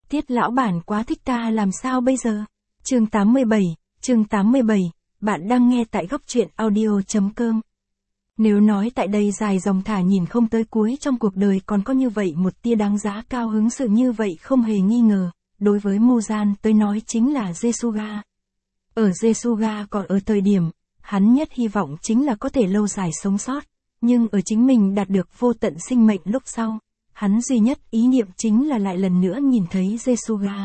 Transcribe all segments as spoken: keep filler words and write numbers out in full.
Tiết lão bản quá thích ta làm sao bây giờ? Chương tám mươi bảy, chương tám mươi bảy, bạn đang nghe tại góc truyện audio.com. Nếu nói tại đây dài dòng thả nhìn không tới cuối trong cuộc đời còn có như vậy một tia đáng giá cao hứng sự như vậy không hề nghi ngờ, đối với Muzan tới nói chính là Jesuga. Ở Jesuga còn ở thời điểm, hắn nhất hy vọng chính là có thể lâu dài sống sót, nhưng ở chính mình đạt được vô tận sinh mệnh lúc sau, hắn duy nhất ý niệm chính là lại lần nữa nhìn thấy Jesuga.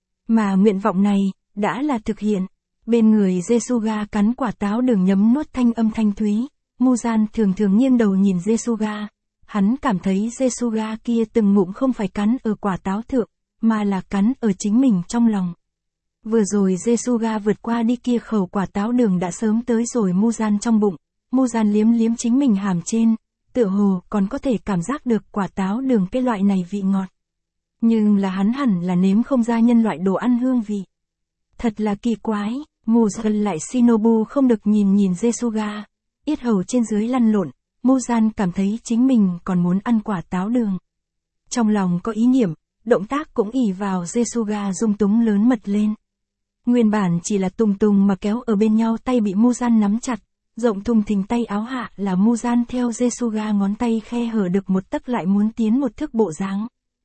Mà nguyện vọng này, đã là thực hiện. Bên người Jesuga cắn quả táo đường nhấm nuốt thanh âm thanh thúy, Muzan thường thường nghiêng đầu nhìn Jesuga. Hắn cảm thấy Jesuga kia từng ngụm không phải cắn ở quả táo thượng, mà là cắn ở chính mình trong lòng. Vừa rồi Jesuga vượt qua đi kia khẩu quả táo đường đã sớm tới rồi Muzan trong bụng. Muzan liếm liếm chính mình hàm trên, tựa hồ còn có thể cảm giác được quả táo đường cái loại này vị ngọt. Nhưng là hắn hẳn là nếm không ra nhân loại đồ ăn hương vị. Thật là kỳ quái, Muzan lại Shinobu không được nhìn nhìn Jesuga, yết hầu trên dưới lăn lộn, Muzan cảm thấy chính mình còn muốn ăn quả táo đường. Trong lòng có ý niệm, động tác cũng ỉ vào Jesuga dung túng lớn mật lên. Nguyên bản chỉ là tùng tùng mà kéo ở bên nhau tay bị Muzan nắm chặt, rộng thùng thình tay áo hạ là Muzan theo Jesuga ngón tay khe hở được một tấc lại muốn tiến một thước bộ dáng.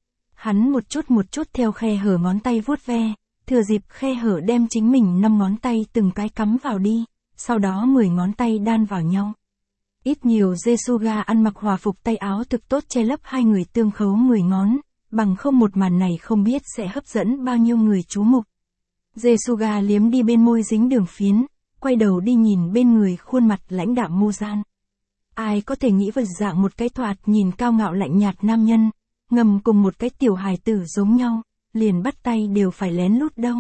Hắn một chút một chút theo khe hở ngón tay vuốt ve, thừa dịp khe hở đem chính mình năm ngón tay từng cái cắm vào đi, sau đó mười ngón tay đan vào nhau. Ít nhiều Jesuga ăn mặc hòa phục tay áo thực tốt che lấp hai người tương khấu mười ngón, bằng không một màn này không biết sẽ hấp dẫn bao nhiêu người chú mục. Jesuga liếm đi bên môi dính đường phiến, quay đầu đi nhìn bên người khuôn mặt lãnh đạm Muzan. Ai có thể nghĩ vật dạng một cái thoạt nhìn cao ngạo lạnh nhạt nam nhân, ngầm cùng một cái tiểu hài tử giống nhau, liền bắt tay đều phải lén lút đâu.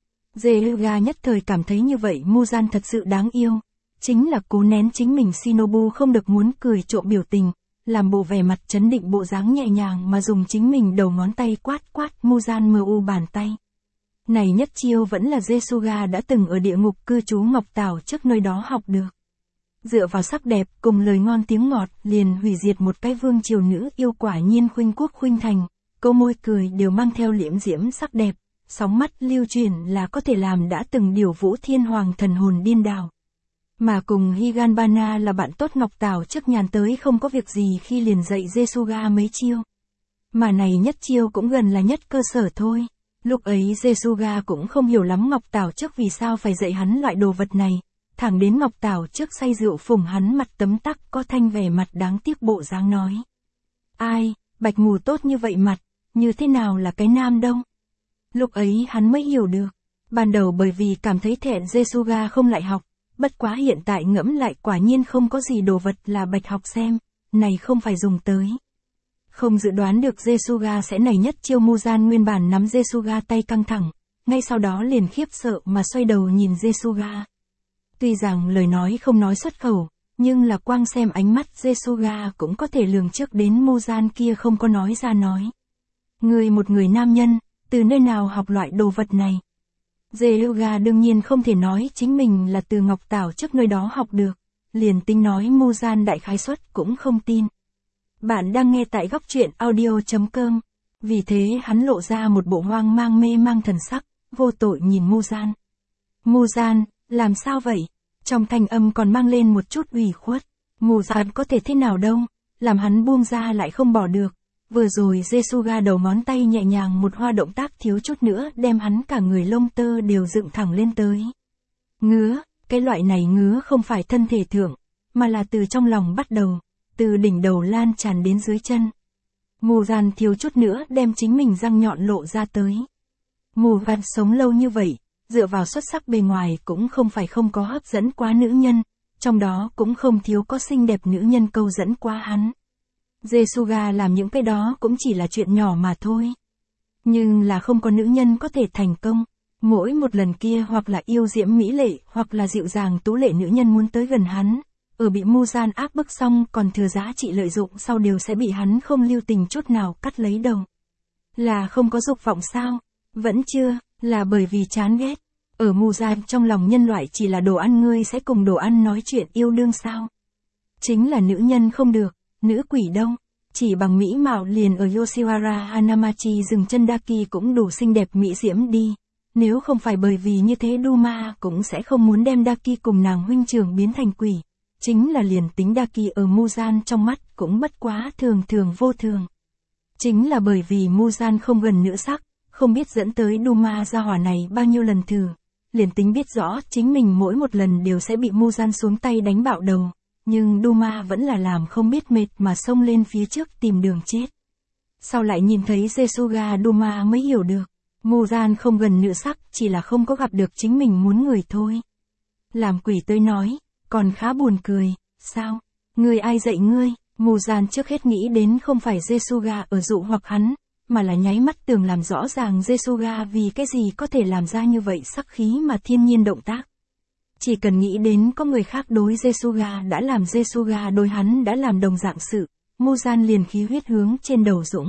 Jesuga nhất thời cảm thấy như vậy Muzan thật sự đáng yêu, chính là cố nén chính mình Shinobu không được muốn cười trộm biểu tình, làm bộ vẻ mặt chấn định bộ dáng nhẹ nhàng mà dùng chính mình đầu ngón tay quát quát Muzan mờ u bàn tay. Này nhất chiêu vẫn là Jesuga đã từng ở địa ngục cư trú Ngọc Tảo trước nơi đó học được. Dựa vào sắc đẹp cùng lời ngon tiếng ngọt liền hủy diệt một cái vương triều nữ yêu quả nhiên khuynh quốc khuynh thành, câu môi cười đều mang theo liễm diễm sắc đẹp, sóng mắt lưu truyền là có thể làm đã từng điều vũ thiên hoàng thần hồn điên đảo. Mà cùng Higanbana là bạn tốt Ngọc Tảo trước nhàn tới không có việc gì khi liền dạy Jesuga mấy chiêu. Mà này nhất chiêu cũng gần là nhất cơ sở thôi. Lúc ấy Jesuga cũng không hiểu lắm Ngọc Tảo trước vì sao phải dạy hắn loại đồ vật này, thẳng đến Ngọc Tảo trước say rượu phủng hắn mặt tấm tắc có thanh vẻ mặt đáng tiếc bộ dáng nói. Ai, bạch mù tốt như vậy mặt, như thế nào là cái nam đâu? Lúc ấy hắn mới hiểu được, ban đầu bởi vì cảm thấy thẹn Jesuga không lại học, bất quá hiện tại ngẫm lại quả nhiên không có gì đồ vật là bạch học xem, này không phải dùng tới. Không dự đoán được Jesuga sẽ nảy nhất chiêu Muzan nguyên bản nắm Jesuga tay căng thẳng, ngay sau đó liền khiếp sợ mà xoay đầu nhìn Jesuga. Tuy rằng lời nói không nói xuất khẩu, nhưng là quang xem ánh mắt Jesuga cũng có thể lường trước đến Muzan kia không có nói ra nói. Người một người nam nhân, từ nơi nào học loại đồ vật này? Jesuga đương nhiên không thể nói chính mình là từ Ngọc Tảo trước nơi đó học được, liền tính nói Muzan đại khái suất cũng không tin. Bạn đang nghe tại góc truyện audio.com, vì thế hắn lộ ra một bộ hoang mang mê mang thần sắc, vô tội nhìn Muzan. Muzan, làm sao vậy? Trong thanh âm còn mang lên một chút ủy khuất. Muzan có thể thế nào đâu, làm hắn buông ra lại không bỏ được. Vừa rồi Jesuga đầu ngón tay nhẹ nhàng một hoa động tác thiếu chút nữa đem hắn cả người lông tơ đều dựng thẳng lên tới. Ngứa, cái loại này ngứa không phải thân thể thượng, mà là từ trong lòng bắt đầu, từ đỉnh đầu lan tràn đến dưới chân. Muzan thiếu chút nữa đem chính mình răng nhọn lộ ra tới. Muzan sống lâu như vậy, dựa vào xuất sắc bề ngoài cũng không phải không có hấp dẫn quá nữ nhân, trong đó cũng không thiếu có xinh đẹp nữ nhân câu dẫn qua hắn. Jesuga làm những cái đó cũng chỉ là chuyện nhỏ mà thôi. Nhưng là không có nữ nhân có thể thành công. Mỗi một lần kia hoặc là yêu diễm mỹ lệ hoặc là dịu dàng tú lệ nữ nhân muốn tới gần hắn, ở bị Muzan áp bức xong còn thừa giá trị lợi dụng sau đều sẽ bị hắn không lưu tình chút nào cắt lấy đầu. Là không có dục vọng sao? Vẫn chưa, là bởi vì chán ghét. Ở Muzan trong lòng nhân loại chỉ là đồ ăn ngươi sẽ cùng đồ ăn nói chuyện yêu đương sao? Chính là nữ nhân không được, nữ quỷ đâu. chỉ bằng mỹ mạo liền ở Yoshiwara Hanamachi dừng chân Daki cũng đủ xinh đẹp mỹ diễm đi. Nếu không phải bởi vì như thế Duma cũng sẽ không muốn đem Daki cùng nàng huynh trưởng biến thành quỷ. Chính là liền tính Daki ở Muzan trong mắt cũng bất quá thường thường vô thường. Chính là bởi vì Muzan không gần nữ sắc, không biết dẫn tới Duma gia hỏa này bao nhiêu lần thử. Liền tính biết rõ chính mình mỗi một lần đều sẽ bị Muzan xuống tay đánh bạo đầu. Nhưng Duma vẫn là làm không biết mệt mà xông lên phía trước tìm đường chết. Sau lại nhìn thấy Jesuga Duma mới hiểu được. Muzan không gần nữ sắc chỉ là không có gặp được chính mình muốn người thôi. Làm quỷ tới nói, còn khá buồn cười, sao? Người ai dạy ngươi? Muzan trước hết nghĩ đến không phải Jesuga ở dụ hoặc hắn, mà là nháy mắt tưởng làm rõ ràng Jesuga vì cái gì có thể làm ra như vậy sắc khí mà thiên nhiên động tác. Chỉ cần nghĩ đến có người khác đối Jesuga đã làm Jesuga đối hắn đã làm đồng dạng sự, Muzan liền khí huyết hướng trên đầu dũng.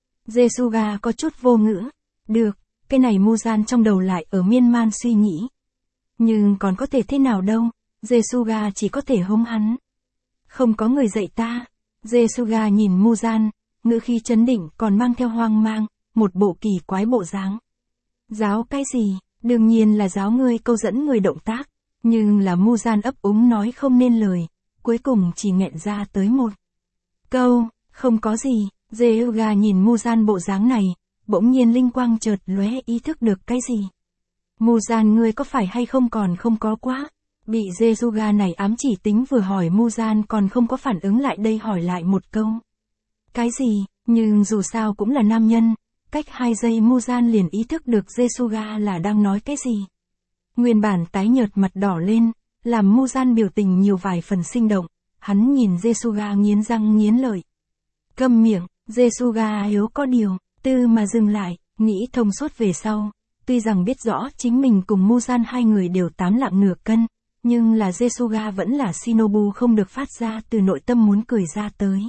Jesuga có chút vô ngữ. Được, cái này Muzan trong đầu lại ở miên man suy nghĩ. Nhưng còn có thể thế nào đâu, Jesuga chỉ có thể hống hắn. Không có người dạy ta. Jesuga nhìn Muzan, ngữ khí chấn định còn mang theo hoang mang, một bộ kỳ quái bộ dáng. Giáo cái gì? Đương nhiên là giáo ngươi câu dẫn người động tác. Nhưng là Muzan ấp úng nói không nên lời, cuối cùng chỉ nghẹn ra tới một câu, không có gì. Jesuga nhìn Muzan bộ dáng này, bỗng nhiên linh quang chợt lóe ý thức được cái gì. Muzan ngươi có phải hay không còn không có quá. Bị Jesuga này ám chỉ tính vừa hỏi Muzan còn không có phản ứng lại đây hỏi lại một câu. Cái gì, nhưng dù sao cũng là nam nhân, cách hai giây Muzan liền ý thức được Jesuga là đang nói cái gì. Nguyên bản tái nhợt mặt đỏ lên, làm Muzan biểu tình nhiều vài phần sinh động, hắn nhìn Jesuga nghiến răng nghiến lợi. Câm miệng, Jesuga yếu có điều, tư mà dừng lại, nghĩ thông suốt về sau, tuy rằng biết rõ chính mình cùng Muzan hai người đều tám lạng nửa cân, nhưng là Jesuga vẫn là Shinobu không được phát ra từ nội tâm muốn cười ra tới.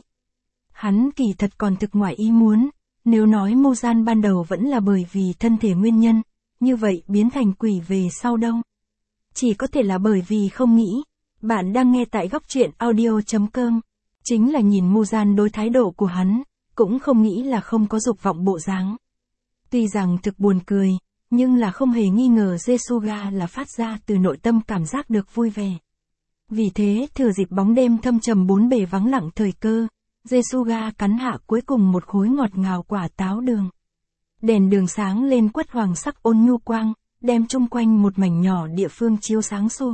Hắn kỳ thật còn thực ngoại ý muốn, nếu nói Muzan ban đầu vẫn là bởi vì thân thể nguyên nhân, như vậy biến thành quỷ về sau đâu. Chỉ có thể là bởi vì không nghĩ. Bạn đang nghe tại góc truyện audio chấm com. Chính là nhìn Muzan đối thái độ của hắn, cũng không nghĩ là không có dục vọng bộ dáng. Tuy rằng thực buồn cười, nhưng là không hề nghi ngờ Jesuga là phát ra từ nội tâm cảm giác được vui vẻ. Vì thế thừa dịp bóng đêm thâm trầm bốn bề vắng lặng thời cơ, Jesuga cắn hạ cuối cùng một khối ngọt ngào quả táo đường. Đèn đường sáng lên quất hoàng sắc ôn nhu quang, đem chung quanh một mảnh nhỏ địa phương chiếu sáng sủa.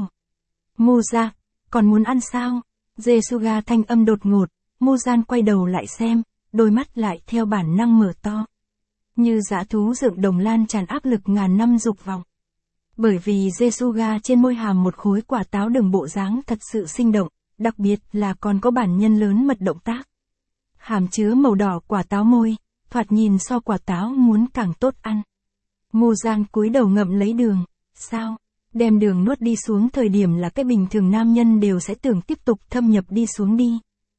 Muza, còn muốn ăn sao? Jesuga thanh âm đột ngột, Muzan quay đầu lại xem, đôi mắt lại theo bản năng mở to. Như dã thú dựng đồng lan tràn áp lực ngàn năm dục vọng. Bởi vì Jesuga trên môi hàm một khối quả táo đường bộ dáng thật sự sinh động, đặc biệt là còn có bản nhân lớn mật động tác. Hàm chứa màu đỏ quả táo môi, thoạt nhìn so quả táo muốn càng tốt ăn. Muzan cúi đầu ngậm lấy đường, sao? Đem đường nuốt đi xuống thời điểm là cái bình thường nam nhân đều sẽ tưởng tiếp tục thâm nhập đi xuống đi.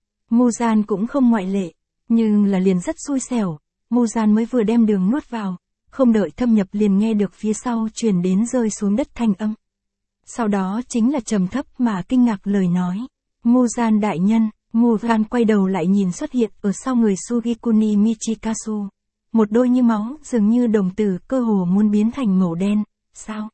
Muzan cũng không ngoại lệ, nhưng là liền rất xui xẻo, Muzan mới vừa đem đường nuốt vào, không đợi thâm nhập liền nghe được phía sau truyền đến rơi xuống đất thanh âm. Sau đó chính là trầm thấp mà kinh ngạc lời nói. Muzan đại nhân, Muzan quay đầu lại nhìn xuất hiện ở sau người Sugikuni Michikazu. Một đôi như máu dường như đồng tử cơ hồ muốn biến thành màu đen, sao?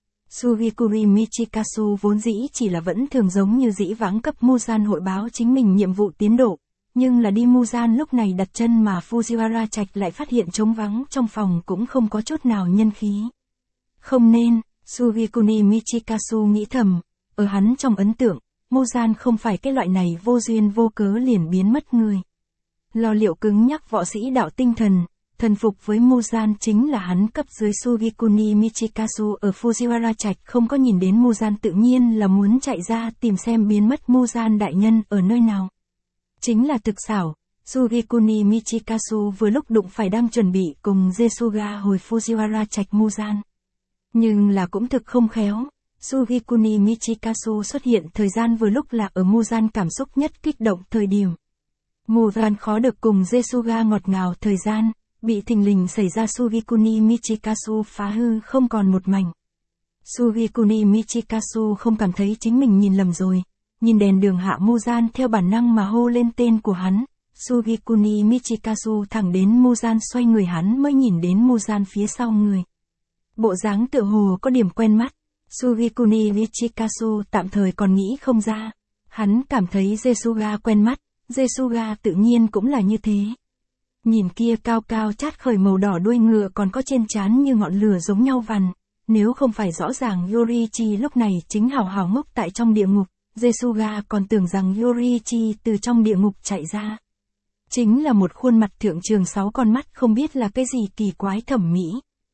Sugikuri Michikazu vốn dĩ chỉ là vẫn thường giống như dĩ vãng cấp Muzan hội báo chính mình nhiệm vụ tiến độ, nhưng là đi Muzan lúc này đặt chân mà Fujiwara Trạch lại phát hiện trống vắng trong phòng cũng không có chút nào nhân khí. Không nên, Sugikuni Michikazu nghĩ thầm, ở hắn trong ấn tượng, Muzan không phải cái loại này vô duyên vô cớ liền biến mất người. Lo liệu cứng nhắc võ sĩ đạo tinh thần, thần phục với Muzan chính là hắn cấp dưới Sugikuni Michikazu ở Fujiwara Trạch không có nhìn đến Muzan tự nhiên là muốn chạy ra tìm xem biến mất Muzan đại nhân ở nơi nào. Chính là thực xảo, Sugikuni Michikazu vừa lúc đụng phải đang chuẩn bị cùng Jesuga hồi Fujiwara Trạch Muzan. Nhưng là cũng thực không khéo, Sugikuni Michikazu xuất hiện thời gian vừa lúc là ở Muzan cảm xúc nhất kích động thời điểm. Muzan khó được cùng Jesuga ngọt ngào thời gian, bị thình lình xảy ra Sugikuni Michikazu phá hư không còn một mảnh. Sugikuni Michikazu không cảm thấy chính mình nhìn lầm rồi, nhìn đèn đường hạ Muzan theo bản năng mà hô lên tên của hắn, Sugikuni Michikazu thẳng đến Muzan, xoay người hắn mới nhìn đến Muzan phía sau người. Bộ dáng tựa hồ có điểm quen mắt. Sugikuni Michikazu tạm thời còn nghĩ không ra. Hắn cảm thấy Jesuga quen mắt, Jesuga tự nhiên cũng là như thế. Nhìn kia cao cao chát khởi màu đỏ đuôi ngựa còn có trên trán như ngọn lửa giống nhau vằn. Nếu không phải rõ ràng Yoriichi lúc này chính hào hào ngốc tại trong địa ngục, Jesuga còn tưởng rằng Yoriichi từ trong địa ngục chạy ra. Chính là một khuôn mặt thượng trường sáu con mắt không biết là cái gì kỳ quái thẩm mỹ.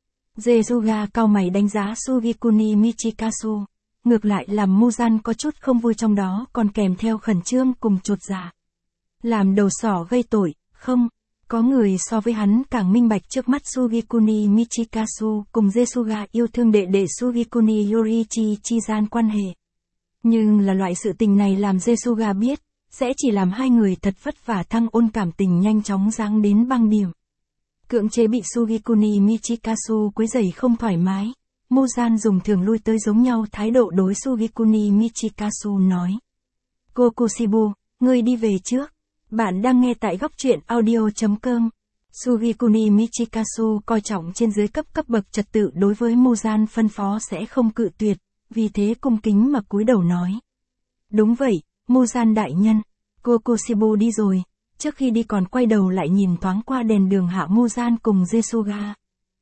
Jesuga cau mày đánh giá Sugikuni Michikazu. Ngược lại làm Muzan có chút không vui, trong đó còn kèm theo khẩn trương cùng chột dạ. Làm đầu sỏ gây tội, không, có người so với hắn càng minh bạch trước mắt Sugikuni Michikazu cùng Jesuga yêu thương đệ đệ Sugikuni Yoriichi chi gian quan hệ. Nhưng là loại sự tình này làm Jesuga biết, sẽ chỉ làm hai người thật vất vả thăng ôn cảm tình nhanh chóng giáng đến băng điểm. Cưỡng chế bị Sugikuni Michikazu quấy rầy không thoải mái, Muzan dùng thường lui tới giống nhau thái độ đối Sugikuni Michikazu nói. Kokushibu, ngươi đi về trước. Bạn đang nghe tại góc truyện audio.com. Sugikuni Michikazu coi trọng trên dưới cấp cấp bậc trật tự đối với Muzan phân phó sẽ không cự tuyệt, vì thế cung kính mà cúi đầu nói. Đúng vậy, Muzan đại nhân. Kokushibu đi rồi, trước khi đi còn quay đầu lại nhìn thoáng qua đèn đường hạ Muzan cùng Jesuga.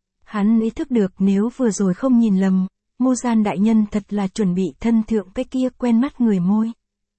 Hắn ý thức được nếu vừa rồi không nhìn lầm, Muzan đại nhân thật là chuẩn bị thân thượng cái kia quen mắt người môi.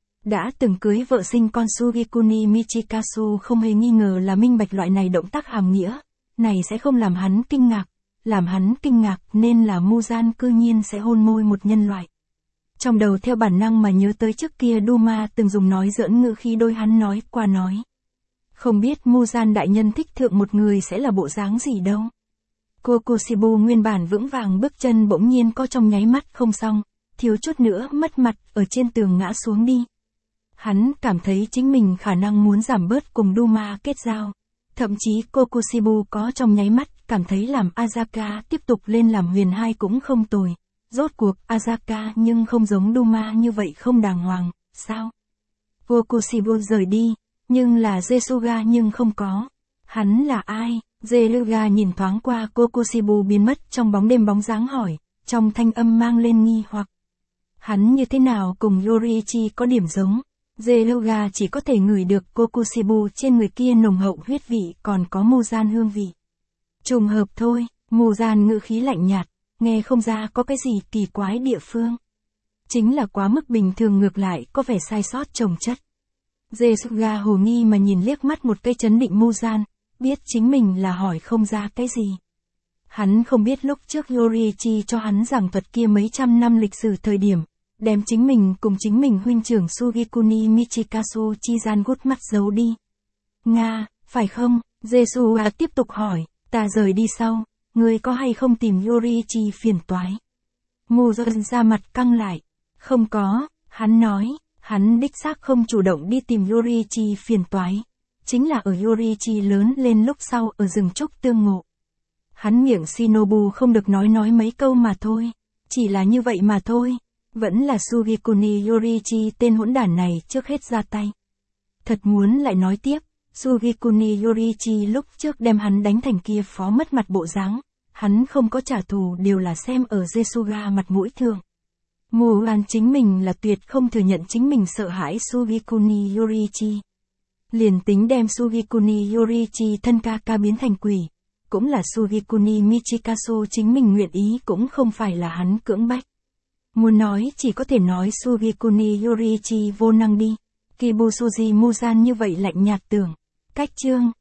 Đã từng cưới vợ sinh con Sugikuni Michikazu không hề nghi ngờ là minh bạch loại này động tác hàm nghĩa, này sẽ không làm hắn kinh ngạc, làm hắn kinh ngạc nên là Muzan cư nhiên sẽ hôn môi một nhân loại. Trong đầu theo bản năng mà nhớ tới trước kia Duma từng dùng nói giỡn ngữ khi đôi hắn nói qua nói. Không biết Muzan đại nhân thích thượng một người sẽ là bộ dáng gì đâu. Kokushibu nguyên bản vững vàng bước chân bỗng nhiên có trong nháy mắt không xong, thiếu chút nữa mất mặt ở trên tường ngã xuống đi. Hắn cảm thấy chính mình khả năng muốn giảm bớt cùng Duma kết giao. Thậm chí Kokushibu có trong nháy mắt cảm thấy làm Azaka tiếp tục lên làm huyền hai cũng không tồi. Rốt cuộc Azaka nhưng không giống Duma như vậy không đàng hoàng, sao? Kokushibu rời đi, nhưng là Jesuga nhưng không có. Hắn là ai? Jesuga nhìn thoáng qua Kokushibu biến mất trong bóng đêm bóng dáng hỏi, trong thanh âm mang lên nghi hoặc. Hắn như thế nào cùng Yoriichi có điểm giống? Jesuga chỉ có thể ngửi được Kokushibu trên người kia nồng hậu huyết vị còn có Muzan hương vị. Trùng hợp thôi, Muzan ngữ khí lạnh nhạt, nghe không ra có cái gì kỳ quái địa phương. Chính là quá mức bình thường, ngược lại có vẻ sai sót chồng chất. Jesuga hồ nghi mà nhìn liếc mắt một cây chấn định Muzan, biết chính mình là hỏi không ra cái gì. Hắn không biết lúc trước Yoriichi cho hắn giảng thuật kia mấy trăm năm lịch sử thời điểm, đem chính mình cùng chính mình huynh trưởng Sugikuni Michikazu chi gian gút mắt giấu đi. Nga, phải không? Jesuga tiếp tục hỏi, ta rời đi sau, ngươi có hay không tìm Yoriichi phiền toái? Muzan ra mặt căng lại. Không có, hắn nói, hắn đích xác không chủ động đi tìm Yoriichi phiền toái. Chính là ở Yoriichi lớn lên lúc sau ở rừng trúc tương ngộ. Hắn miệng Shinobu không được nói nói mấy câu mà thôi. Chỉ là như vậy mà thôi. Vẫn là Sugikuni Yoriichi tên hỗn đản này trước hết ra tay. Thật muốn lại nói tiếp, Sugikuni Yoriichi lúc trước đem hắn đánh thành kia phó mất mặt bộ dáng, hắn không có trả thù đều là xem ở Jesuga mặt mũi thường. Muzan chính mình là tuyệt không thừa nhận chính mình sợ hãi Sugikuni Yoriichi. Liền tính đem Sugikuni Yoriichi thân ca ca biến thành quỷ, cũng là Sugikuni Michikazu chính mình nguyện ý cũng không phải là hắn cưỡng bách. Muốn nói chỉ có thể nói Sugikuni Yoriichi vô năng đi. Kibusuji Muzan như vậy lạnh nhạt tưởng. Cách chương.